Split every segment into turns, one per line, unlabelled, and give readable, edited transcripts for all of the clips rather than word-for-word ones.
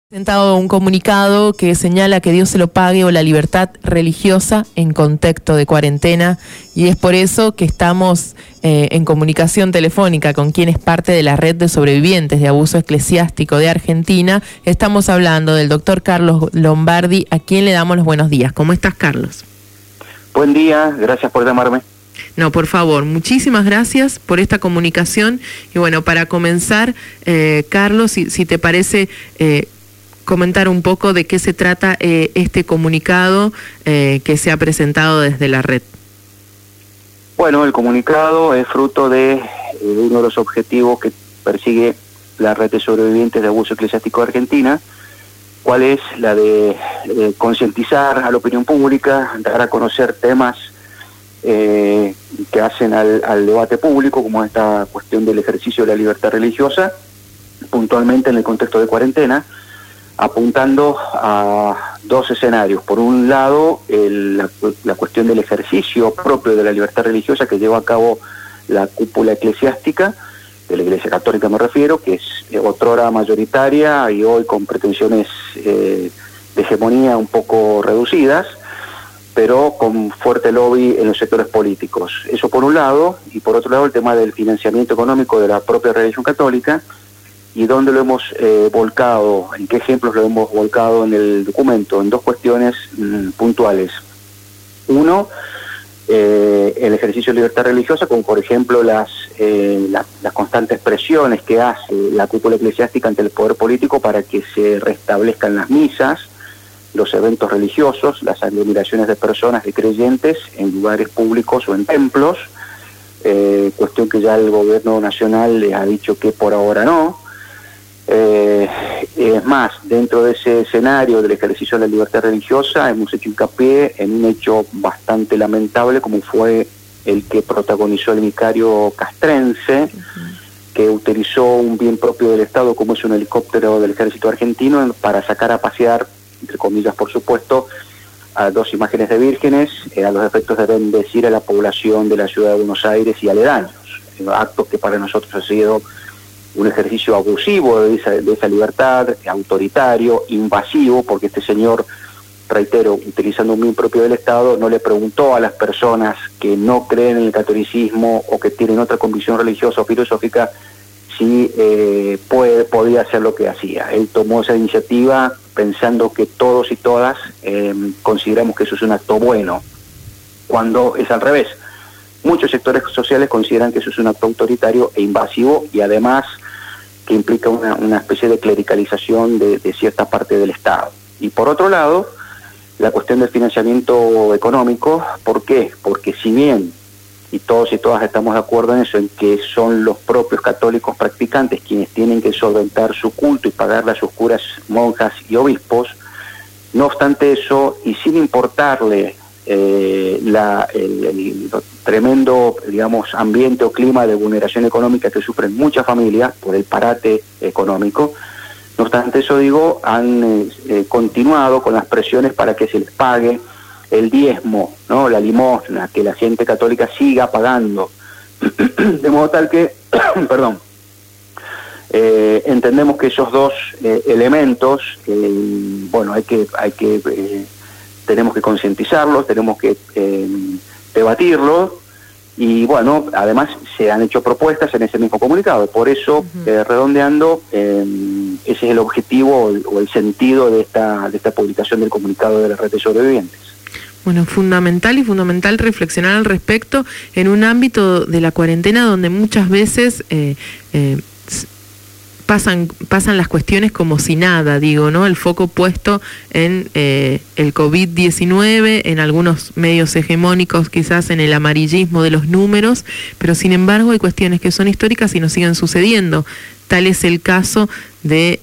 Presentado un comunicado que señala que Dios se lo pague o la libertad religiosa en contexto de cuarentena, y es por eso que estamos en comunicación telefónica con quien es parte de la red de sobrevivientes de abuso eclesiástico de Argentina. Estamos hablando del doctor Carlos Lombardi, a quien le damos los buenos días. ¿Cómo estás, Carlos?
Buen día, gracias por llamarme.
No, por favor, muchísimas gracias por esta comunicación. Y bueno, para comenzar, Carlos, si te parece, comentar un poco de qué se trata este comunicado que se ha presentado desde la red.
Bueno, el comunicado es fruto de uno de los objetivos que persigue la red de sobrevivientes de abuso eclesiástico de Argentina, cuál es la de concientizar a la opinión pública, dar a conocer temas que hacen al debate público, como esta cuestión del ejercicio de la libertad religiosa, puntualmente en el contexto de cuarentena, apuntando a dos escenarios. Por un lado, la cuestión del ejercicio propio de la libertad religiosa que lleva a cabo la cúpula eclesiástica, de la Iglesia Católica me refiero, que es otrora mayoritaria y hoy con pretensiones de hegemonía un poco reducidas, pero con fuerte lobby en los sectores políticos. Eso por un lado, y por otro lado el tema del financiamiento económico de la propia religión católica, y dónde lo hemos volcado, en qué ejemplos lo hemos volcado en el documento, en dos cuestiones puntuales. Uno, el ejercicio de libertad religiosa, como por ejemplo las constantes presiones que hace la cúpula eclesiástica ante el poder político para que se restablezcan las misas, los eventos religiosos, las aglomeraciones de personas, de creyentes, en lugares públicos o en templos, cuestión que ya el gobierno nacional le ha dicho que por ahora no. Es más, dentro de ese escenario del ejercicio de la libertad religiosa hemos hecho hincapié en un hecho bastante lamentable como fue el que protagonizó el vicario castrense, que utilizó un bien propio del Estado como es un helicóptero del ejército argentino para sacar a pasear, entre comillas por supuesto, a dos imágenes de vírgenes a los efectos de bendecir a la población de la ciudad de Buenos Aires y aledaños, actos que para nosotros ha sido un ejercicio abusivo de esa libertad, autoritario, invasivo, porque este señor, reitero, utilizando un bien propio del Estado, no le preguntó a las personas que no creen en el catolicismo o que tienen otra convicción religiosa o filosófica si podía hacer lo que hacía. Él tomó esa iniciativa pensando que todos y todas consideramos que eso es un acto bueno, cuando es al revés. Muchos sectores sociales consideran que eso es un acto autoritario e invasivo y además que implica una especie de clericalización de cierta parte del Estado. Y por otro lado, la cuestión del financiamiento económico. ¿Por qué? Porque si bien, y todos y todas estamos de acuerdo en eso, en que son los propios católicos practicantes quienes tienen que solventar su culto y pagarle a sus curas, monjas y obispos, no obstante eso, y sin importarle el tremendo, digamos, ambiente o clima de vulneración económica que sufren muchas familias por el parate económico, no obstante eso, digo, han continuado con las presiones para que se les pague el diezmo, ¿no? La limosna, que la gente católica siga pagando, de modo tal que, perdón, entendemos que esos dos elementos, bueno, tenemos que concientizarlos, tenemos que debatirlos, y bueno, además se han hecho propuestas en ese mismo comunicado. Por eso, redondeando, ese es el objetivo o el sentido de esta publicación del comunicado de la red de sobrevivientes.
Bueno, fundamental reflexionar al respecto en un ámbito de la cuarentena donde muchas veces pasan las cuestiones como si nada, digo, ¿no? El foco puesto en el COVID-19, en algunos medios hegemónicos, quizás en el amarillismo de los números, pero sin embargo hay cuestiones que son históricas y nos siguen sucediendo. Tal es el caso de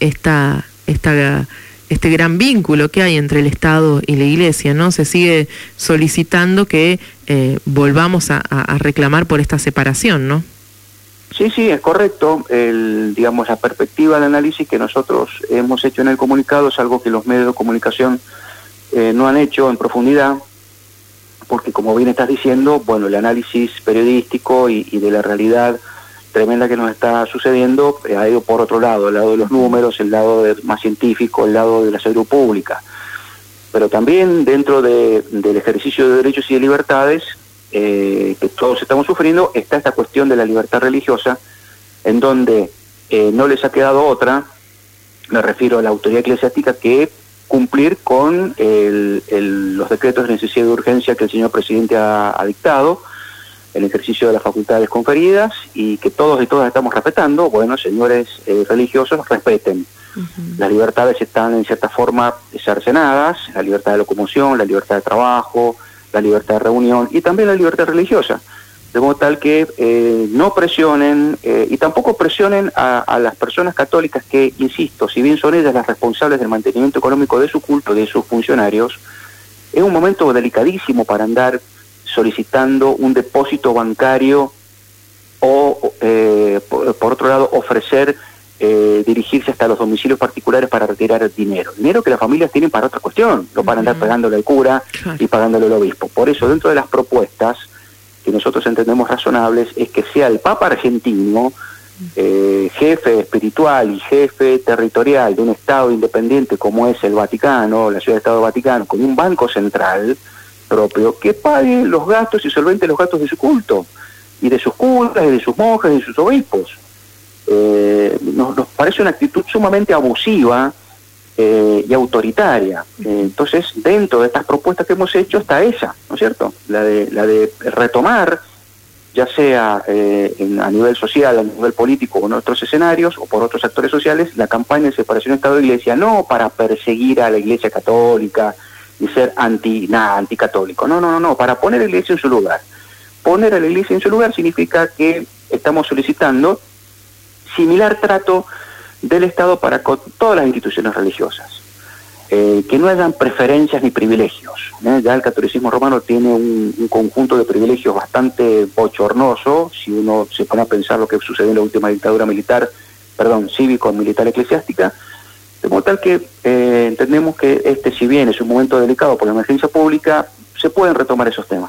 este gran vínculo que hay entre el Estado y la Iglesia, ¿no? Se sigue solicitando que volvamos a reclamar por esta separación, ¿no?
Sí, es correcto. Digamos, la perspectiva de análisis que nosotros hemos hecho en el comunicado es algo que los medios de comunicación no han hecho en profundidad, porque como bien estás diciendo, bueno, el análisis periodístico y de la realidad tremenda que nos está sucediendo ha ido por otro lado, el lado de los números, el lado más científico, el lado de la salud pública. Pero también dentro del ejercicio de derechos y de libertades que todos estamos sufriendo está esta cuestión de la libertad religiosa, en donde no les ha quedado otra, me refiero a la autoridad eclesiástica, que cumplir con los decretos de necesidad y de urgencia que el señor presidente ha dictado, el ejercicio de las facultades conferidas, y que todos y todas estamos respetando. Bueno, señores religiosos, respeten. Las libertades están en cierta forma cercenadas, la libertad de locomoción, la libertad de trabajo, la libertad de reunión y también la libertad religiosa, de modo tal que no presionen y tampoco presionen a las personas católicas que, insisto, si bien son ellas las responsables del mantenimiento económico de su culto, de sus funcionarios, es un momento delicadísimo para andar solicitando un depósito bancario o, por otro lado, ofrecer dirigirse hasta los domicilios particulares para retirar el dinero que las familias tienen para otra cuestión, no para andar pagándole al cura y pagándole al obispo. Por eso, dentro de las propuestas que nosotros entendemos razonables, es que sea el Papa argentino jefe espiritual y jefe territorial de un Estado independiente como es el Vaticano, la Ciudad de Estado Vaticano, con un banco central propio, que pague los gastos y solvente los gastos de su culto, y de sus curas, y de sus monjas, y de sus obispos. Nos parece una actitud sumamente abusiva y autoritaria. Entonces, dentro de estas propuestas que hemos hecho está esa, ¿no es cierto? La de retomar, ya sea a nivel social, a nivel político o en otros escenarios, o por otros actores sociales, la campaña de separación Estado-Iglesia, no para perseguir a la Iglesia Católica y ser anticatólico, no, para poner a la Iglesia en su lugar. Poner a la Iglesia en su lugar significa que estamos solicitando similar trato del Estado para con todas las instituciones religiosas, que no hayan preferencias ni privilegios. Ya el catolicismo romano tiene un conjunto de privilegios bastante bochornoso, si uno se pone a pensar lo que sucedió en la última dictadura cívico-militar eclesiástica, de modo tal que entendemos que si bien es un momento delicado por la emergencia pública, se pueden retomar esos temas.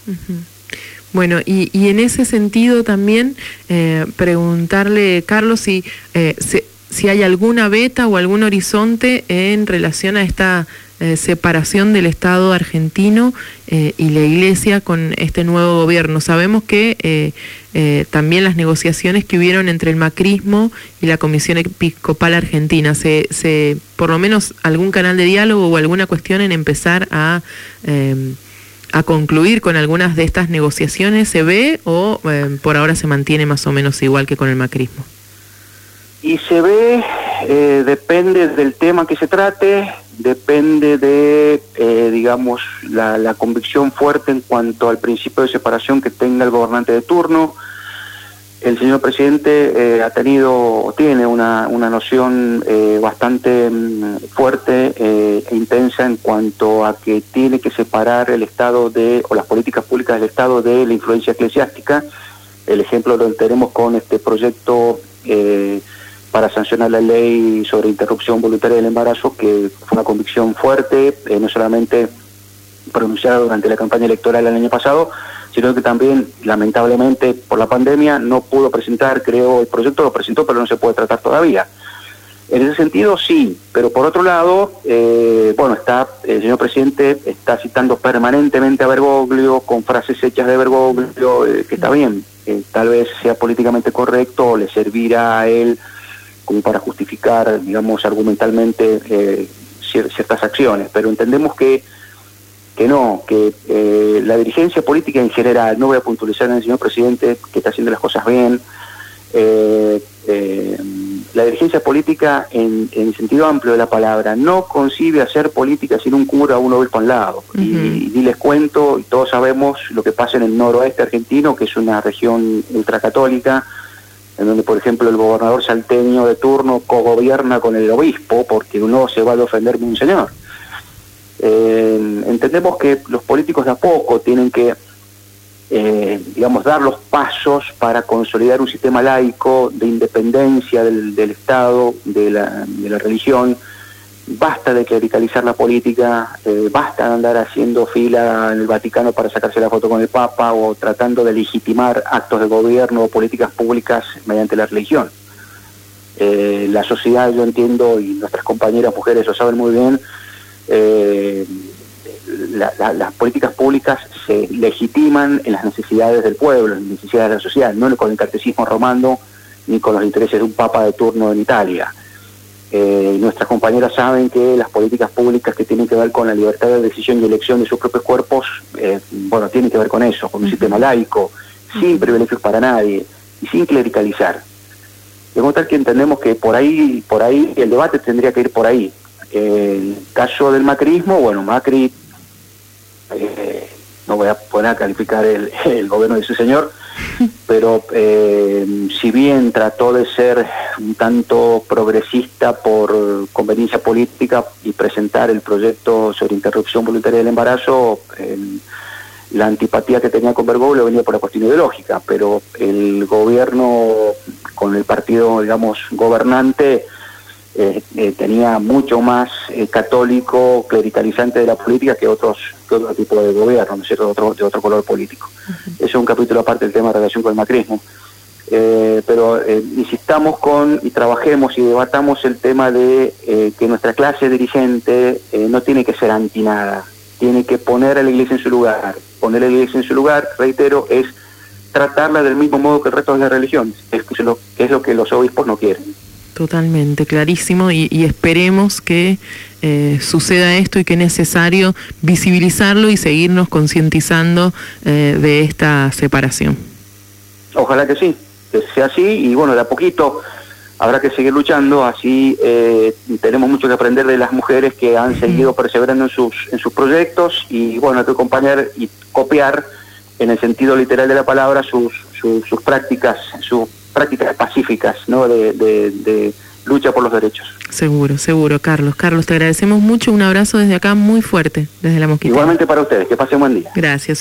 Bueno, y en ese sentido también preguntarle, Carlos, si hay alguna beta o algún horizonte en relación a esta separación del Estado argentino y la Iglesia con este nuevo gobierno. Sabemos que también las negociaciones que hubieron entre el macrismo y la Comisión Episcopal Argentina, por lo menos algún canal de diálogo o alguna cuestión en empezar a concluir con algunas de estas negociaciones, ¿se ve o por ahora se mantiene más o menos igual que con el macrismo?
Y se ve, depende del tema que se trate, depende de, la convicción fuerte en cuanto al principio de separación que tenga el gobernante de turno. El señor presidente tiene una noción bastante fuerte e intensa en cuanto a que tiene que separar el Estado o las políticas públicas del Estado de la influencia eclesiástica. El ejemplo lo tenemos con este proyecto para sancionar la ley sobre interrupción voluntaria del embarazo, que fue una convicción fuerte, no solamente pronunciada durante la campaña electoral el año pasado, sino que también, lamentablemente, por la pandemia, no pudo presentar, el proyecto lo presentó, pero no se puede tratar todavía. En ese sentido, sí, pero por otro lado, el señor presidente está citando permanentemente a Bergoglio, con frases hechas de Bergoglio, que está bien, tal vez sea políticamente correcto, o le servirá a él como para justificar, argumentalmente ciertas acciones, pero entendemos que la dirigencia política en general, no voy a puntualizar en el señor presidente que está haciendo las cosas bien, la dirigencia política en sentido amplio de la palabra no concibe hacer política sin un cura o un obispo al lado. Y les cuento, y todos sabemos lo que pasa en el noroeste argentino, que es una región ultracatólica, en donde, por ejemplo, el gobernador salteño de turno cogobierna con el obispo porque uno se va a defender de un señor. Entendemos que los políticos de a poco tienen que, dar los pasos para consolidar un sistema laico de independencia del Estado, de la religión, basta de clericalizar la política, basta de andar haciendo fila en el Vaticano para sacarse la foto con el Papa o tratando de legitimar actos de gobierno o políticas públicas mediante la religión. La sociedad, yo entiendo, y nuestras compañeras mujeres lo saben muy bien, las políticas públicas se legitiman en las necesidades del pueblo, en las necesidades de la sociedad, no con el catecismo romano ni con los intereses de un papa de turno en Italia. Nuestras compañeras saben que las políticas públicas que tienen que ver con la libertad de decisión y elección de sus propios cuerpos, tienen que ver con eso, con un sistema laico, sin privilegios para nadie y sin clericalizar. De modo tal que entendemos que por ahí el debate tendría que ir por ahí. El caso del macrismo, bueno, Macri, no voy a poner a calificar el gobierno de ese señor, pero si bien trató de ser un tanto progresista por conveniencia política y presentar el proyecto sobre interrupción voluntaria del embarazo, la antipatía que tenía con Bergoglio venía por la cuestión ideológica, pero el gobierno con el partido, digamos, gobernante, tenía mucho más católico, clericalizante de la política que otro tipo de gobierno, ¿no es cierto?, de otro color político. Eso es un capítulo aparte del tema de relación con el macrismo. Pero insistamos y trabajemos y debatamos el tema de que nuestra clase dirigente no tiene que ser anti nada, tiene que poner a la Iglesia en su lugar. Poner a la Iglesia en su lugar, reitero, es tratarla del mismo modo que el resto de las religiones, que es lo que los obispos no quieren.
Totalmente, clarísimo, y esperemos que suceda esto y que es necesario visibilizarlo y seguirnos concientizando de esta separación.
Ojalá que sí, que sea así, y bueno, de a poquito habrá que seguir luchando, así tenemos mucho que aprender de las mujeres que han seguido perseverando en sus proyectos, y bueno, hay que acompañar y copiar en el sentido literal de la palabra sus prácticas pacíficas, ¿no?, de lucha por los derechos.
Seguro, Carlos. Carlos, te agradecemos mucho, un abrazo desde acá muy fuerte, desde La Mosquitera.
Igualmente para ustedes, que pasen buen día.
Gracias.